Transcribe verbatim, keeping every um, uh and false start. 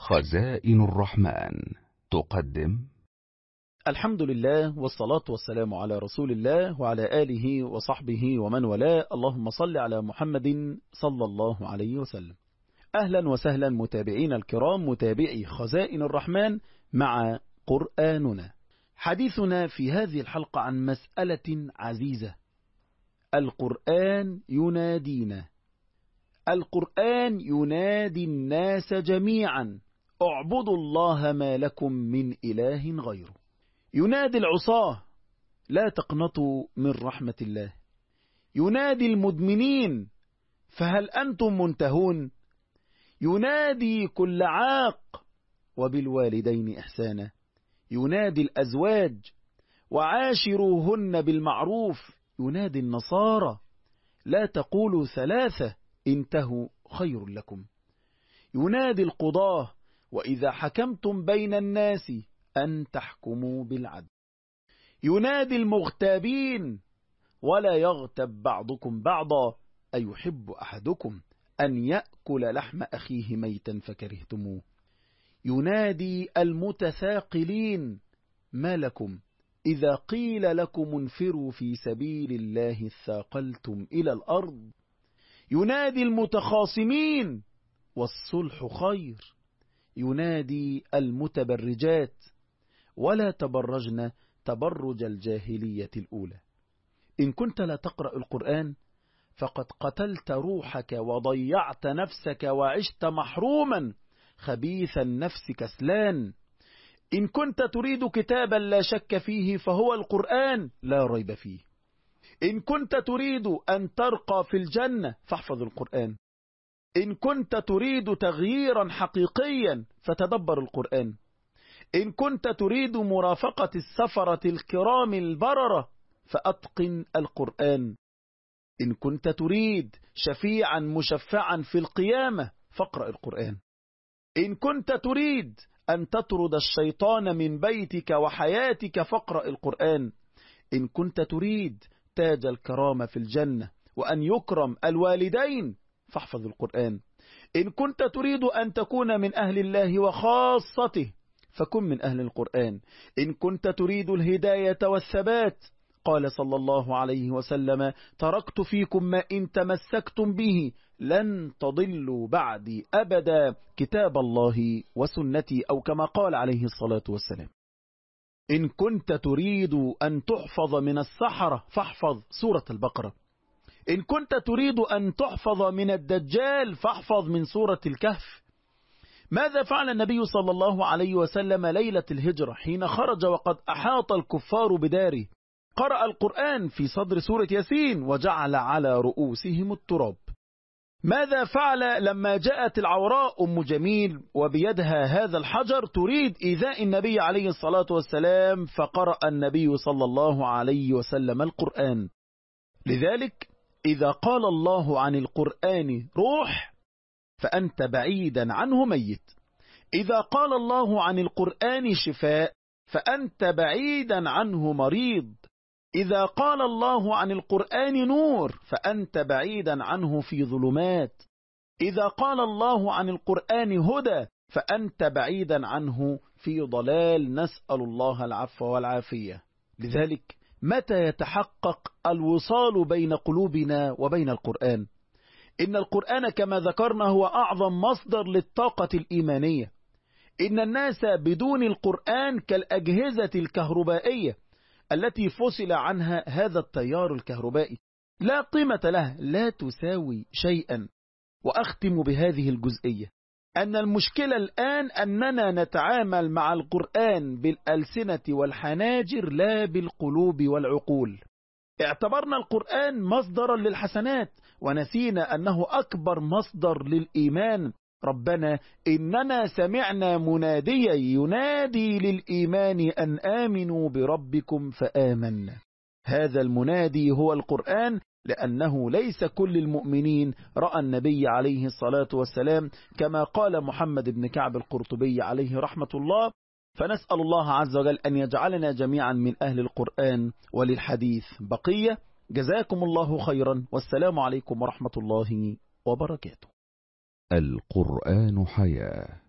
خزائن الرحمن تقدم. الحمد لله والصلاة والسلام على رسول الله وعلى آله وصحبه ومن والاه. اللهم صل على محمد صلى الله عليه وسلم. أهلا وسهلا متابعين الكرام، متابعي خزائن الرحمن مع قرآننا. حديثنا في هذه الحلقة عن مسألة عزيزة. القرآن ينادينا، القرآن ينادي الناس جميعا: اعبدوا الله ما لكم من إله غيره. ينادي العصاة: لا تقنطوا من رحمة الله. ينادي المدمنين: فهل أنتم منتهون؟ ينادي كل عاق: وبالوالدين إحسانا. ينادي الأزواج: وعاشروهن بالمعروف. ينادي النصارى: لا تقولوا ثلاثة انتهوا خير لكم. ينادي القضاة: وإذا حكمتم بين الناس أن تحكموا بالعدل. ينادي المغتابين: ولا يغتب بعضكم بعضا أيحب أحدكم أن يأكل لحم أخيه ميتا فكرهتموه. ينادي المتثاقلين: ما لكم إذا قيل لكم انفروا في سبيل الله اثاقلتم إلى الأرض. ينادي المتخاصمين: والصلح خير. ينادي المتبرجات: ولا تبرجن تبرج الجاهلية الأولى. إن كنت لا تقرأ القرآن فقد قتلت روحك وضيعت نفسك وعشت محروما خبيث النفس كسلان. إن كنت تريد كتابا لا شك فيه فهو القرآن لا ريب فيه. إن كنت تريد أن ترقى في الجنة فاحفظ القرآن. إن كنت تريد تغييرا حقيقيا فتدبر القرآن. إن كنت تريد مرافقة السفرة الكرام البررة فأتقن القرآن. إن كنت تريد شفيعا مشفعا في القيامة فاقرأ القرآن. إن كنت تريد أن تطرد الشيطان من بيتك وحياتك فاقرأ القرآن. إن كنت تريد تاج الكرامة في الجنة وأن يكرم الوالدين فاحفظ القرآن. إن كنت تريد أن تكون من أهل الله وخاصته فكن من أهل القرآن. إن كنت تريد الهداية والثبات قال صلى الله عليه وسلم: تركت فيكم ما إن تمسكتم به لن تضلوا بعدي أبدا، كتاب الله وسنتي، أو كما قال عليه الصلاة والسلام. إن كنت تريد أن تحفظ من السحرة فاحفظ سورة البقرة. إن كنت تريد أن تحفظ من الدجال فاحفظ من سورة الكهف. ماذا فعل النبي صلى الله عليه وسلم ليلة الهجرة حين خرج وقد أحاط الكفار بداره؟ قرأ القرآن في صدر سورة ياسين: وجعل على رؤوسهم التراب. ماذا فعل لما جاءت العوراء أم جميل وبيدها هذا الحجر تريد إيذاء النبي عليه الصلاة والسلام؟ فقرأ النبي صلى الله عليه وسلم القرآن. لذلك إذا قال الله عن القرآن روح فأنت بعيدا عنه ميت. إذا قال الله عن القرآن شفاء فأنت بعيدا عنه مريض. إذا قال الله عن القرآن نور فأنت بعيدا عنه في ظلمات. إذا قال الله عن القرآن هدى فأنت بعيدا عنه في ضلال، نسأل الله العفو والعافية. لذلك متى يتحقق الوصال بين قلوبنا وبين القرآن؟ إن القرآن كما ذكرنا هو أعظم مصدر للطاقة الإيمانية. إن الناس بدون القرآن كالأجهزة الكهربائية التي فصل عنها هذا التيار الكهربائي، لا قيمة لها، لا تساوي شيئا. وأختم بهذه الجزئية: أن المشكلة الآن أننا نتعامل مع القرآن بالألسنة والحناجر لا بالقلوب والعقول. اعتبرنا القرآن مصدرا للحسنات ونسينا أنه أكبر مصدر للإيمان. ربنا إننا سمعنا مناديا ينادي للإيمان أن آمنوا بربكم فآمنا. هذا المنادي هو القرآن، لأنه ليس كل المؤمنين رأى النبي عليه الصلاة والسلام كما قال محمد بن كعب القرطبي عليه رحمة الله. فنسأل الله عز وجل أن يجعلنا جميعا من أهل القرآن وللحديث بقية. جزاكم الله خيرا، والسلام عليكم ورحمة الله وبركاته. القرآن حياة.